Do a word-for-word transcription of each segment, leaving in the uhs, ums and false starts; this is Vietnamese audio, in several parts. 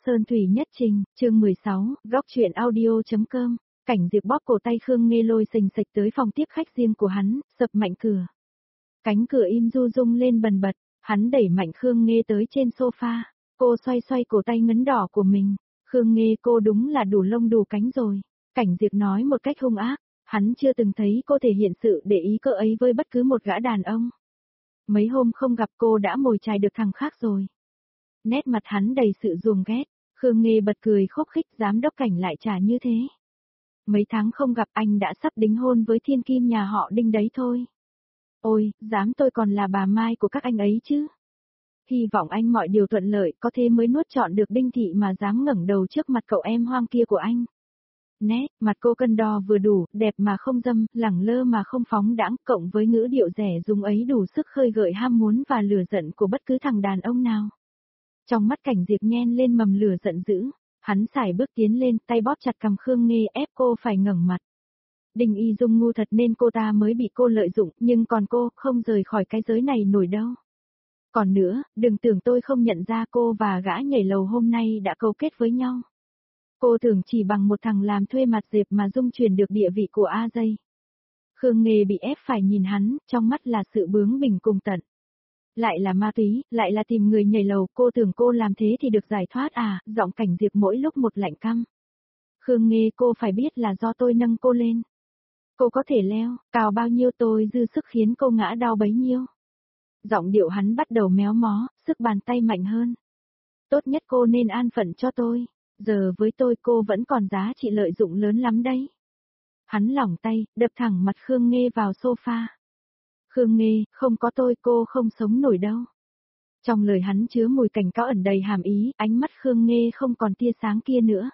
Sơn thủy nhất trình, chương mười sáu, góc truyện audio.com, Cảnh Diệp bóp cổ tay Khương Nghê lôi sình sạch tới phòng tiếp khách riêng của hắn, sập mạnh cửa. Cánh cửa im du rung lên bần bật, hắn đẩy mạnh Khương Nghê tới trên sofa, cô xoay xoay cổ tay ngấn đỏ của mình. Khương Nghê, cô đúng là đủ lông đủ cánh rồi. Cảnh Diệp nói một cách hung ác, hắn chưa từng thấy cô thể hiện sự để ý cơ ấy với bất cứ một gã đàn ông. Mấy hôm không gặp cô đã mồi chài được thằng khác rồi. Nét mặt hắn đầy sự ruồng ghét, Khương Nghê bật cười khúc khích, giám đốc Cảnh lại trả như thế. Mấy tháng không gặp anh đã sắp đính hôn với thiên kim nhà họ Đinh đấy thôi. Ôi, dám tôi còn là bà Mai của các anh ấy chứ. Hy vọng anh mọi điều thuận lợi, có thế mới nuốt trọn được Đinh Thị mà dám ngẩng đầu trước mặt cậu em hoang kia của anh. Nét, mặt cô cân đo vừa đủ, đẹp mà không dâm, lẳng lơ mà không phóng đãng, cộng với ngữ điệu rẻ rúng ấy đủ sức khơi gợi ham muốn và lửa giận của bất cứ thằng đàn ông nào. Trong mắt Cảnh Diệp nhen lên mầm lửa giận dữ, hắn sải bước tiến lên, tay bóp chặt cằm Khương Nghê ép cô phải ngẩng mặt. Đinh Y Dung ngu thật nên cô ta mới bị cô lợi dụng, nhưng còn cô, không rời khỏi cái giới này nổi đâu. Còn nữa, đừng tưởng tôi không nhận ra cô và gã nhảy lầu hôm nay đã câu kết với nhau. Cô tưởng chỉ bằng một thằng làm thuê mặt dẹp mà Dung chuyển được địa vị của A Dây. Khương Nghê bị ép phải nhìn hắn, trong mắt là sự bướng bỉnh cùng tận. Lại là ma túy, lại là tìm người nhảy lầu, cô tưởng cô làm thế thì được giải thoát à, giọng Cảnh Diệp mỗi lúc một lạnh căm. Khương Nghê, cô phải biết là do tôi nâng cô lên. Cô có thể leo, cao bao nhiêu tôi dư sức khiến cô ngã đau bấy nhiêu. Giọng điệu hắn bắt đầu méo mó, sức bàn tay mạnh hơn. Tốt nhất cô nên an phận cho tôi, giờ với tôi cô vẫn còn giá trị lợi dụng lớn lắm đấy. Hắn lỏng tay, đập thẳng mặt Khương Nghê vào sofa. Khương Nghê, không có tôi cô không sống nổi đâu. Trong lời hắn chứa mùi cảnh cáo ẩn đầy hàm ý, ánh mắt Khương Nghê không còn tia sáng kia nữa.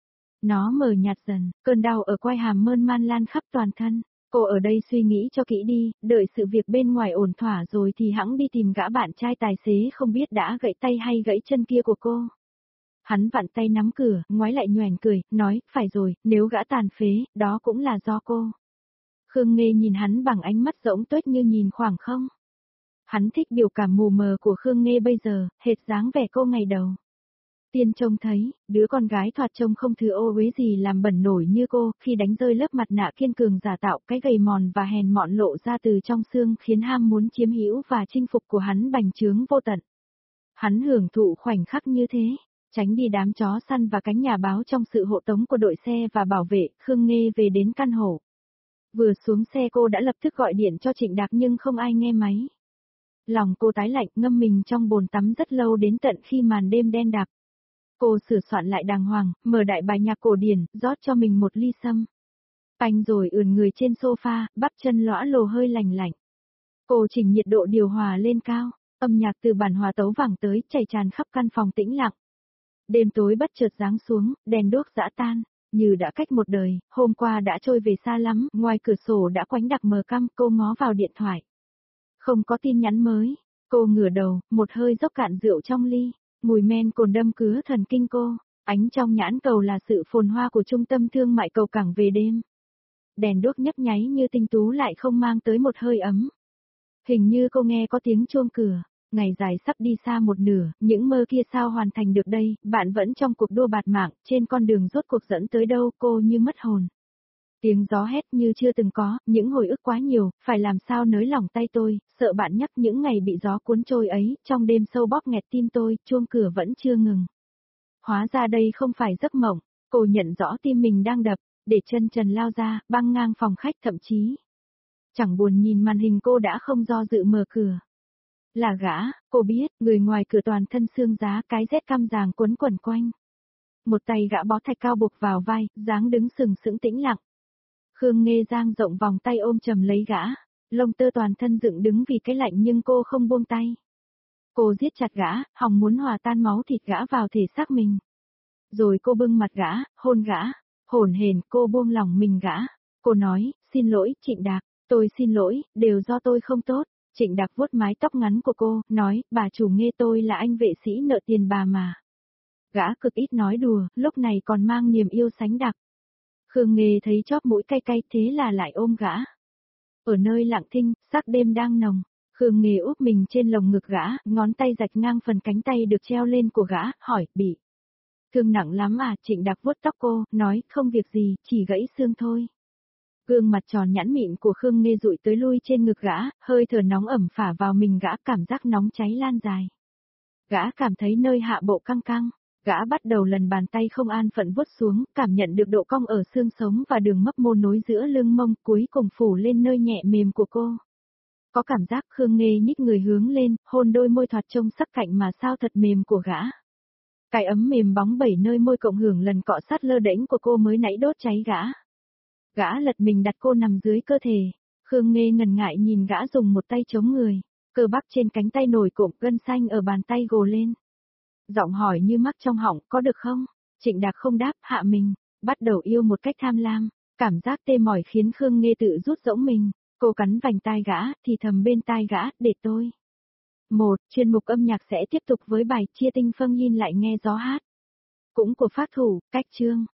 Nó mờ nhạt dần, cơn đau ở quai hàm mơn man lan khắp toàn thân. Cô ở đây suy nghĩ cho kỹ đi, đợi sự việc bên ngoài ổn thỏa rồi thì hẵng đi tìm gã bạn trai tài xế không biết đã gãy tay hay gãy chân kia của cô. Hắn vặn tay nắm cửa, ngoái lại nhoẻn cười, nói, phải rồi, nếu gã tàn phế, đó cũng là do cô. Khương Nghê nhìn hắn bằng ánh mắt rỗng tuếch như nhìn khoảng không. Hắn thích biểu cảm mù mờ của Khương Nghê bây giờ, hệt dáng vẻ cô ngày đầu. Tiên trông thấy, đứa con gái thoạt trông không thứ ô uế gì làm bẩn nổi như cô, khi đánh rơi lớp mặt nạ kiên cường giả tạo, cái gầy mòn và hèn mọn lộ ra từ trong xương khiến ham muốn chiếm hữu và chinh phục của hắn bành trướng vô tận. Hắn hưởng thụ khoảnh khắc như thế, tránh đi đám chó săn và cánh nhà báo trong sự hộ tống của đội xe và bảo vệ, Khương Nghê về đến căn hộ. Vừa xuống xe cô đã lập tức gọi điện cho Trịnh Đạc nhưng không ai nghe máy. Lòng cô tái lạnh, ngâm mình trong bồn tắm rất lâu đến tận khi màn đêm đen đặc. Cô sửa soạn lại đàng hoàng, mở đại bài nhạc cổ điển, rót cho mình một ly sâm. Banh rồi ườn người trên sofa, bắp chân lõa lồ hơi lành lạnh. Cô chỉnh nhiệt độ điều hòa lên cao, âm nhạc từ bản hòa tấu vẳng tới, chảy tràn khắp căn phòng tĩnh lặng. Đêm tối bất chợt giáng xuống, đèn đuốc giã tan, như đã cách một đời, hôm qua đã trôi về xa lắm, ngoài cửa sổ đã quánh đặc mờ căm, cô ngó vào điện thoại. Không có tin nhắn mới, cô ngửa đầu, một hơi dốc cạn rượu trong ly. Mùi men cồn đâm cứa thần kinh cô, ánh trong nhãn cầu là sự phồn hoa của trung tâm thương mại cầu cảng về đêm. Đèn đuốc nhấp nháy như tinh tú lại không mang tới một hơi ấm. Hình như cô nghe có tiếng chuông cửa, ngày dài sắp đi xa một nửa, những mơ kia sao hoàn thành được đây, bạn vẫn trong cuộc đua bạt mạng, trên con đường rốt cuộc dẫn tới đâu cô như mất hồn. Tiếng gió hét như chưa từng có, những hồi ức quá nhiều, phải làm sao nới lỏng tay tôi, sợ bạn nhắc những ngày bị gió cuốn trôi ấy, trong đêm sâu bóp nghẹt tim tôi, chuông cửa vẫn chưa ngừng. Hóa ra đây không phải giấc mộng, cô nhận rõ tim mình đang đập, để chân trần lao ra, băng ngang phòng khách thậm chí. Chẳng buồn nhìn màn hình cô đã không do dự mở cửa. Là gã, cô biết, người ngoài cửa toàn thân xương giá, cái rét căm ràng quấn quẩn quanh. Một tay gã bó thạch cao buộc vào vai, dáng đứng sừng sững tĩnh lặng. Khương Nghê dang rộng vòng tay ôm chầm lấy gã, lông tơ toàn thân dựng đứng vì cái lạnh nhưng cô không buông tay. Cô giết chặt gã, hòng muốn hòa tan máu thịt gã vào thể xác mình. Rồi cô bưng mặt gã, hôn gã, hổn hển cô buông lỏng mình gã. Cô nói, xin lỗi, Trịnh Đạc, tôi xin lỗi, đều do tôi không tốt. Trịnh Đạc vuốt mái tóc ngắn của cô, nói, bà chủ Nghê tôi là anh vệ sĩ nợ tiền bà mà. Gã cực ít nói đùa, lúc này còn mang niềm yêu sánh đặc. Khương Nghê thấy chóp mũi cay cay thế là lại ôm gã. Ở nơi lặng thinh, sắc đêm đang nồng, Khương Nghê úp mình trên lồng ngực gã, ngón tay rạch ngang phần cánh tay được treo lên của gã, hỏi, bị Thương nặng lắm à, Trịnh Đạc vuốt tóc cô, nói, không việc gì, chỉ gãy xương thôi. Gương mặt tròn nhẵn mịn của Khương Nghê dụi tới lui trên ngực gã, hơi thở nóng ẩm phả vào mình gã, cảm giác nóng cháy lan dài. Gã cảm thấy nơi hạ bộ căng căng, gã bắt đầu lần bàn tay không an phận vuốt xuống, cảm nhận được độ cong ở xương sống và đường mấp mô nối giữa lưng mông, cuối cùng phủ lên nơi nhẹ mềm của cô. Có cảm giác Khương Nghê nhích người hướng lên, hôn đôi môi thoạt trông sắc cạnh mà sao thật mềm của gã. Cái ấm mềm bóng bẩy nơi môi cộng hưởng lần cọ sát lơ đễnh của cô mới nãy đốt cháy gã. Gã lật mình đặt cô nằm dưới cơ thể. Khương Nghê ngần ngại nhìn gã dùng một tay chống người. Cơ bắp trên cánh tay nổi cộm, gân xanh ở bàn tay gồ lên. Giọng hỏi như mắc trong họng, có được không? Trịnh Đạc không đáp, hạ mình, bắt đầu yêu một cách tham lam. Cảm giác tê mỏi khiến Khương Nghê tự rút rỗng mình. Cô cắn vành tai gã, thì thầm bên tai gã, để tôi. Một, chuyên mục âm nhạc sẽ tiếp tục với bài Chia Tinh Phân Yin lại nghe gió hát. Cũng của phát thủ, cách chương.